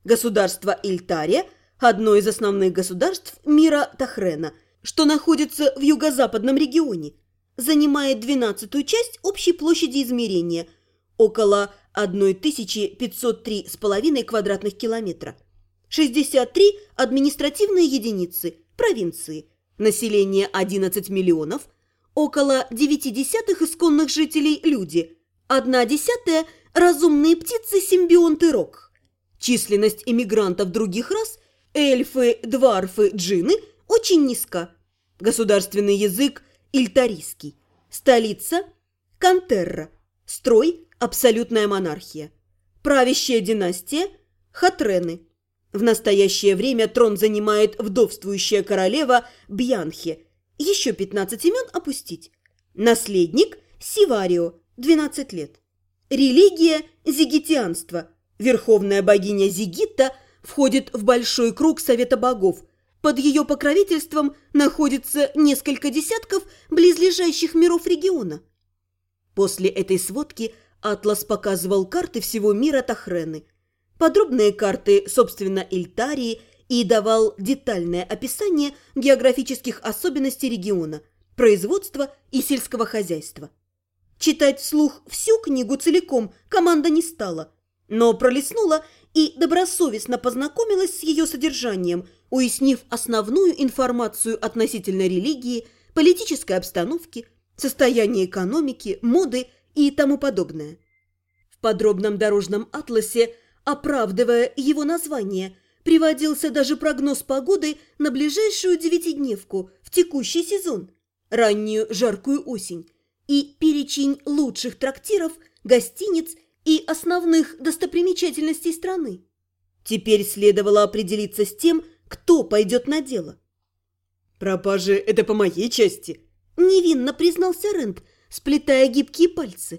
Государство Ильтария – одно из основных государств мира Тахрена, что находится в юго-западном регионе, занимает 12-ю часть общей площади измерения – около 1503,5 квадратных километра. 63 административные единицы, провинции, население 11 миллионов, около 0,9 исконных жителей – люди, 1/10 – разумные птицы-симбионты рок. Численность иммигрантов других рас – эльфы, дварфы, джинны – очень низка. Государственный язык – ильтарийский. Столица – Кантерра. Строй – абсолютная монархия. Правящая династия – Хатрены. В настоящее время трон занимает вдовствующая королева Бьянхе. Еще 15 имен опустить. Наследник – Сиварио, 12 лет. Религия – зигитианство. Верховная богиня Зигитта входит в большой круг Совета богов. Под ее покровительством находится несколько десятков близлежащих миров региона. После этой сводки Атлас показывал карты всего мира Тахрены. Подробные карты, собственно, Ильтарии, и давал детальное описание географических особенностей региона, производства и сельского хозяйства. Читать вслух всю книгу целиком команда не стала, но пролистнула и добросовестно познакомилась с ее содержанием, уяснив основную информацию относительно религии, политической обстановки, состояния экономики, моды и тому подобное. В подробном дорожном атласе, оправдывая его название, приводился даже прогноз погоды на ближайшую девятидневку в текущий сезон, раннюю жаркую осень, и перечень лучших трактиров, гостиниц и основных достопримечательностей страны. Теперь следовало определиться с тем, кто пойдет на дело. «Пропажи – это по моей части», – невинно признался Рент, сплетая гибкие пальцы.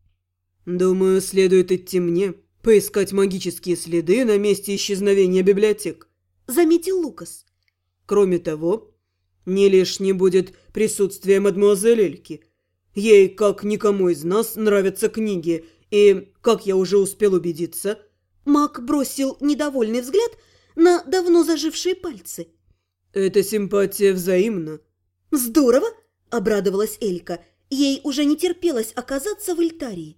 «Думаю, следует идти мне, поискать магические следы на месте исчезновения библиотек», – заметил Лукас. «Кроме того, не лишним будет присутствие мадемуазель Эльки. Ей, как никому из нас, нравятся книги, и, как я уже успел убедиться...» Маг бросил недовольный взгляд на давно зажившие пальцы. «Эта симпатия взаимна». «Здорово!» – обрадовалась Элька. Ей уже не терпелось оказаться в Ильтарии.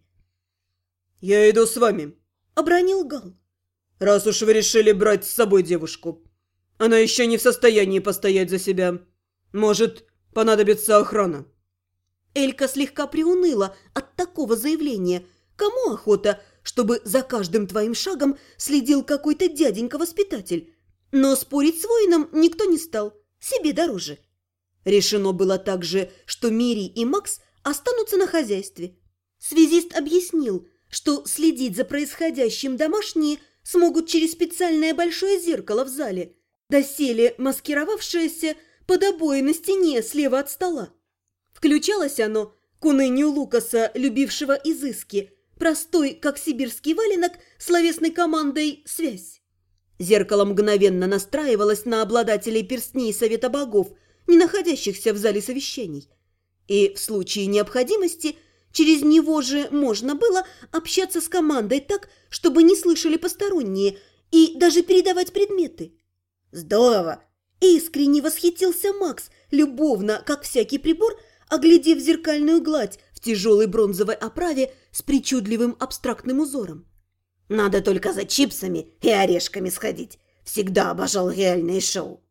«Я иду с вами», – обронил Гал. «Раз уж вы решили брать с собой девушку. Она еще не в состоянии постоять за себя. Может, понадобится охрана». Элька слегка приуныла от такого заявления. Кому охота, чтобы за каждым твоим шагом следил какой-то дяденька-воспитатель? Но спорить с воином никто не стал, себе дороже. Решено было также, что Мири и Макс останутся на хозяйстве. Связист объяснил, что следить за происходящим домашние смогут через специальное большое зеркало в зале, доселе маскировавшееся под обои на стене слева от стола. Включалось оно, к унынию Лукаса, любившего изыски, простой, как сибирский валенок, словесной командой «Связь». Зеркало мгновенно настраивалось на обладателей перстней Совета богов, не находящихся в зале совещаний. И в случае необходимости через него же можно было общаться с командой так, чтобы не слышали посторонние, и даже передавать предметы. «Здорово!» – искренне восхитился Макс, любовно, как всякий прибор, оглядев зеркальную гладь в тяжелой бронзовой оправе с причудливым абстрактным узором. «Надо только за чипсами и орешками сходить. Всегда обожал реальные шоу».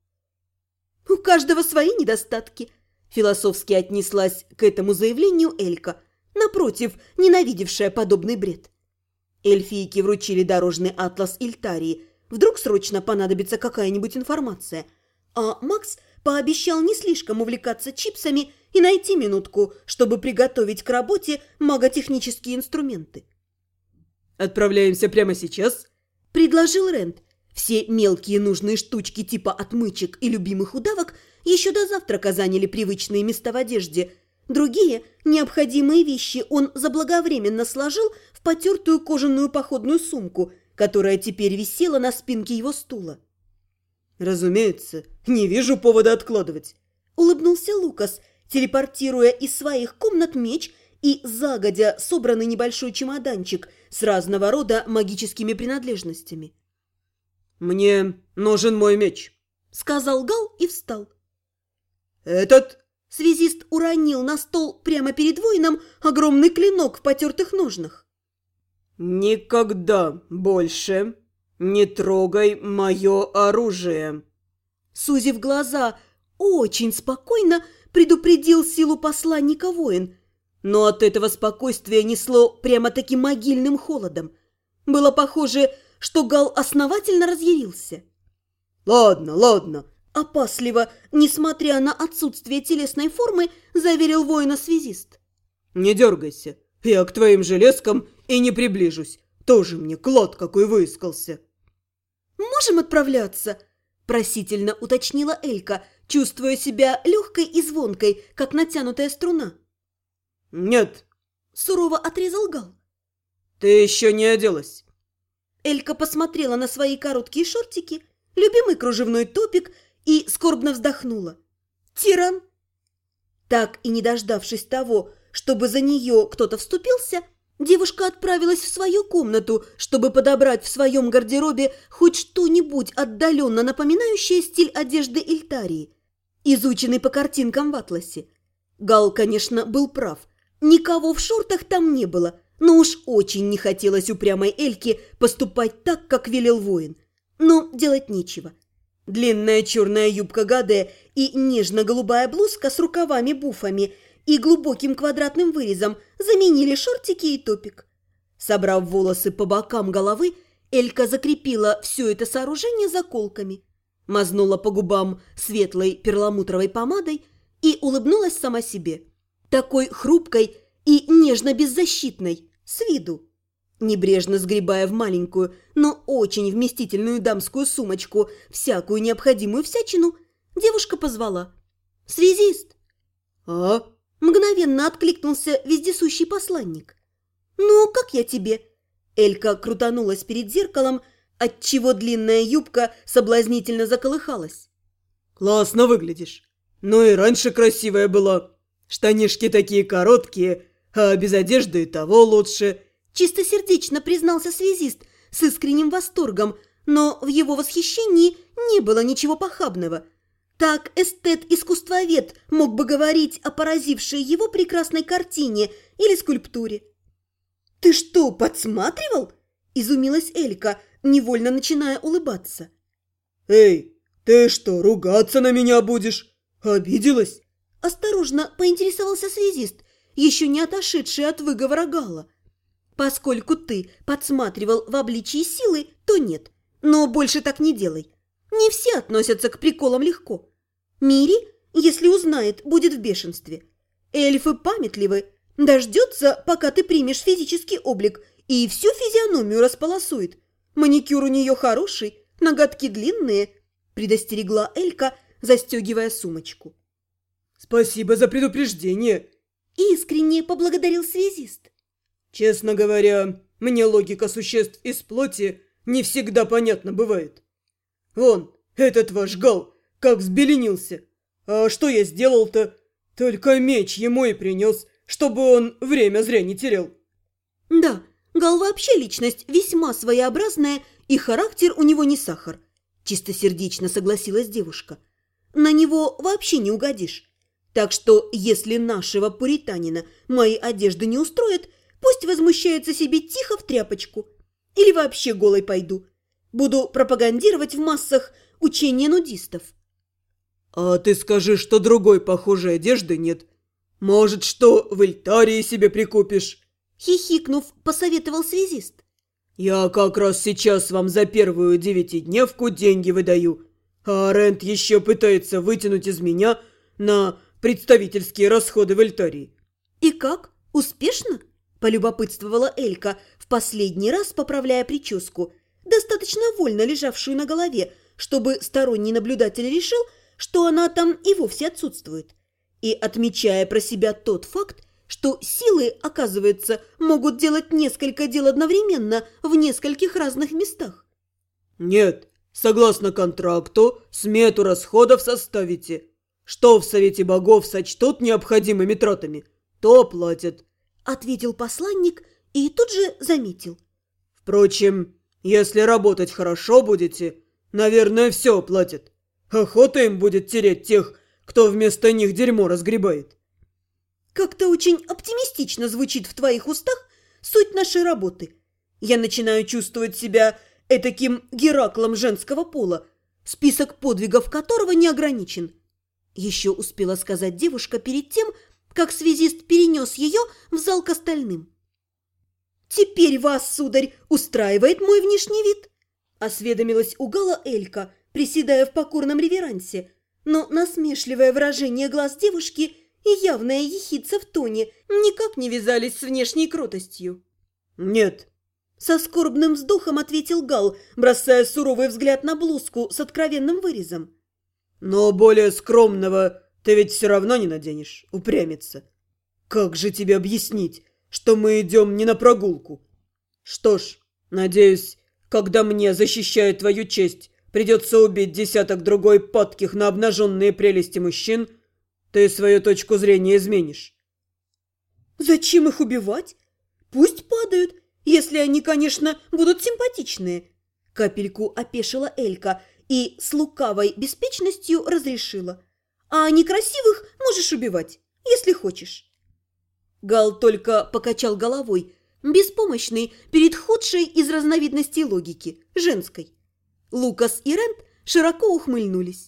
«У каждого свои недостатки», – философски отнеслась к этому заявлению Элька, напротив, ненавидевшая подобный бред. Эльфийки вручили дорожный атлас Ильтарии. Вдруг срочно понадобится какая-нибудь информация. А Макс пообещал не слишком увлекаться чипсами и найти минутку, чтобы приготовить к работе маготехнические инструменты. «Отправляемся прямо сейчас?» – предложил Рент. Все мелкие нужные штучки типа отмычек и любимых удавок еще до завтрака заняли привычные места в одежде. Другие необходимые вещи он заблаговременно сложил в потертую кожаную походную сумку, которая теперь висела на спинке его стула. «Разумеется, не вижу повода откладывать», – улыбнулся Лукас, телепортируя из своих комнат меч и загодя собранный небольшой чемоданчик с разного рода магическими принадлежностями. «Мне нужен мой меч», – сказал Гал и встал. «Этот?» Связист уронил на стол прямо перед воином огромный клинок в потертых ножнах. «Никогда больше не трогай мое оружие!» Сузив глаза, очень спокойно предупредил силу посланника воин, но от этого спокойствия несло прямо-таки могильным холодом. Было похоже, что Гал основательно разъярился. «Ладно, ладно», – опасливо, несмотря на отсутствие телесной формы, заверил воина связист. «Не дергайся, я к твоим железкам и не приближусь. Тоже мне клад какой выискался». «Можем отправляться?» – просительно уточнила Элька, чувствуя себя легкой и звонкой, как натянутая струна. «Нет», – сурово отрезал Гал. «Ты еще не оделась». Элька посмотрела на свои короткие шортики, любимый кружевной топик и скорбно вздохнула. «Тиран!» Так и не дождавшись того, чтобы за нее кто-то вступился, девушка отправилась в свою комнату, чтобы подобрать в своем гардеробе хоть что-нибудь отдаленно напоминающее стиль одежды Эльтарии, изученный по картинкам в атласе. Гал, конечно, был прав. Никого в шортах там не было, но уж очень не хотелось упрямой Эльке поступать так, как велел воин. Но делать нечего. Длинная черная юбка Гаде и нежно-голубая блузка с рукавами-буфами и глубоким квадратным вырезом заменили шортики и топик. Собрав волосы по бокам головы, Элька закрепила все это сооружение заколками, мазнула по губам светлой перламутровой помадой и улыбнулась сама себе. Такой хрупкой и нежно-беззащитной, с виду. Небрежно сгребая в маленькую, но очень вместительную дамскую сумочку всякую необходимую всячину, девушка позвала: «Связист!» «А?» – мгновенно откликнулся вездесущий посланник. «Ну, как я тебе?» Элька крутанулась перед зеркалом, отчего длинная юбка соблазнительно заколыхалась. «Классно выглядишь. Но и раньше красивая была. Штанишки такие короткие, а без одежды и того лучше». Чистосердечно признался связист с искренним восторгом, но в его восхищении не было ничего похабного. Так эстет-искусствовед мог бы говорить о поразившей его прекрасной картине или скульптуре. «Ты что, подсматривал?» – изумилась Элька, невольно начиная улыбаться. «Эй, ты что, ругаться на меня будешь? Обиделась?» – осторожно поинтересовался связист, еще не отошедший от выговора Гала. «Поскольку ты подсматривал в обличии силы, то нет. Но больше так не делай. Не все относятся к приколам легко. Мири, если узнает, будет в бешенстве. Эльфы памятливы. Дождется, пока ты примешь физический облик, и всю физиономию располосует. Маникюр у нее хороший, ноготки длинные», – предостерегла Элька, застегивая сумочку. «Спасибо за предупреждение», – искренне поблагодарил связист. «Честно говоря, мне логика существ из плоти не всегда понятна бывает. Вон, этот ваш Гал как взбеленился. А что я сделал-то? Только меч ему и принес, чтобы он время зря не терял». «Да, Гал вообще личность весьма своеобразная, и характер у него не сахар», – чистосердечно согласилась девушка. «На него вообще не угодишь. Так что, если нашего пуританина мои одежды не устроят, пусть возмущается себе тихо в тряпочку. Или вообще голой пойду. Буду пропагандировать в массах учения нудистов». «А ты скажи, что другой похожей одежды нет. Может, что в Эльтарии себе прикупишь?» Хихикнув, посоветовал связист. «Я как раз сейчас вам за первую 9-дневку деньги выдаю, а Рент еще пытается вытянуть из меня на представительские расходы в Эльтарии». «И как? Успешно?» – полюбопытствовала Элька, в последний раз поправляя прическу, достаточно вольно лежавшую на голове, чтобы сторонний наблюдатель решил, что она там и вовсе отсутствует, и отмечая про себя тот факт, что силы, оказывается, могут делать несколько дел одновременно в нескольких разных местах. «Нет, согласно контракту, смету расходов составите. Что в Совете Богов сочтут необходимыми тратами, то платят», – ответил посланник и тут же заметил. «Впрочем, если работать хорошо будете, Наверное, все оплатят. Охота им будет тереть тех, кто вместо них дерьмо разгребает. Как-то очень оптимистично звучит в твоих устах суть нашей работы. Я начинаю чувствовать себя этаким Гераклом женского пола, список подвигов которого не ограничен. Еще успела сказать девушка перед тем, как связист перенес ее в зал к остальным. «Теперь вас, сударь, устраивает мой внешний вид?» – осведомилась у Гала Элька, приседая в покорном реверансе, но насмешливое выражение глаз девушки и явная ехидца в тоне никак не вязались с внешней кротостью. «Нет», – со скорбным вздохом ответил Гал, бросая суровый взгляд на блузку с откровенным вырезом. «Но более скромного ты ведь все равно не наденешь, упрямится. Как же тебе объяснить, что мы идем не на прогулку? Что ж, надеюсь, когда мне, защищая твою честь, придется убить десяток-другой падких на обнаженные прелести мужчин, ты свою точку зрения изменишь». «Зачем их убивать? Пусть падают, если они, конечно, будут симпатичные». Капельку опешила Элька и с лукавой беспечностью разрешила. «А некрасивых можешь убивать, если хочешь». Гал только покачал головой, беспомощный перед худшей из разновидностей логики, женской. Лукас и Рент широко ухмыльнулись.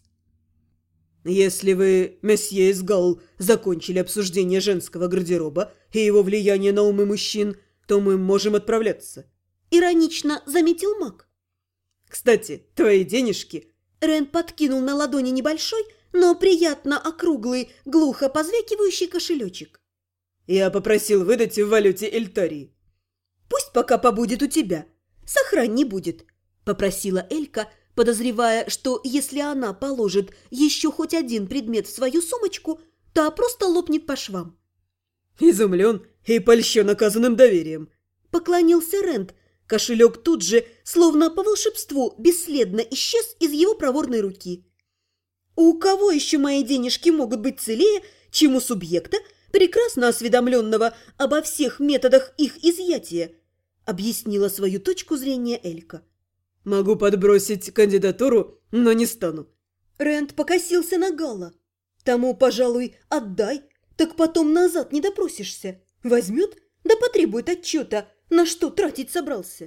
«Если вы, месье Изгал, закончили обсуждение женского гардероба и его влияния на умы мужчин, то мы можем отправляться», – иронично заметил маг. «Кстати, твои денежки...» Рент подкинул на ладони небольшой, но приятно округлый, глухо позвякивающий кошелечек. «Я попросил выдать в валюте Эльтарии». «Пусть пока побудет у тебя. Сохрань не будет», – попросила Элька, подозревая, что если она положит еще хоть один предмет в свою сумочку, то просто лопнет по швам. «Изумлен и польщен оказанным доверием», – поклонился Рент. Кошелек тут же, словно по волшебству, бесследно исчез из его проворной руки. «У кого еще мои денежки могут быть целее, чем у субъекта, прекрасно осведомленного обо всех методах их изъятия?» – объяснила свою точку зрения Элька. «Могу подбросить кандидатуру, но не стану». Рент покосился на Гала. «Тому, пожалуй, отдай, так потом назад не допросишься. Возьмет, да потребует отчета, на что тратить собрался».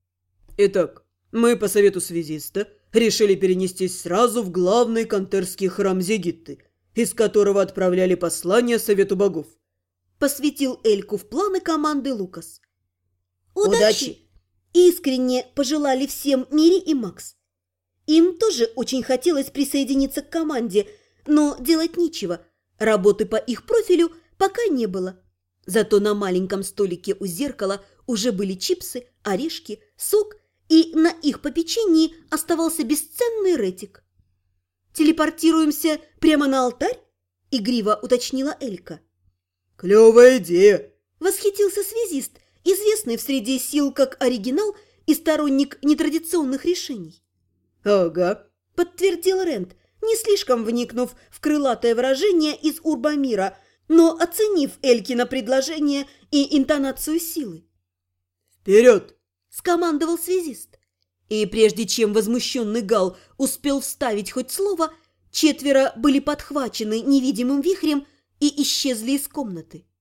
«Итак, мы по совету связиста решили перенестись сразу в главный кантерский храм Зигитты, из которого отправляли послание Совету богов», – посвятил Эльку в планы команды Лукас. «Удачи!» Искренне пожелали всем Мири и Макс. Им тоже очень хотелось присоединиться к команде, но делать нечего. Работы по их профилю пока не было. Зато на маленьком столике у зеркала уже были чипсы, орешки, сок, и на их попечении оставался бесценный ретик. «Телепортируемся прямо на алтарь?» – игриво уточнила Элька. «Клевая идея!» – восхитился связист, известный в среде сил как оригинал и сторонник нетрадиционных решений. «Ага», – подтвердил Рент, не слишком вникнув в крылатое выражение из Урбамира, но оценив Элькино предложение и интонацию силы. «Вперед!» – скомандовал связист. И прежде чем возмущенный Гал успел вставить хоть слово, четверо были подхвачены невидимым вихрем и исчезли из комнаты.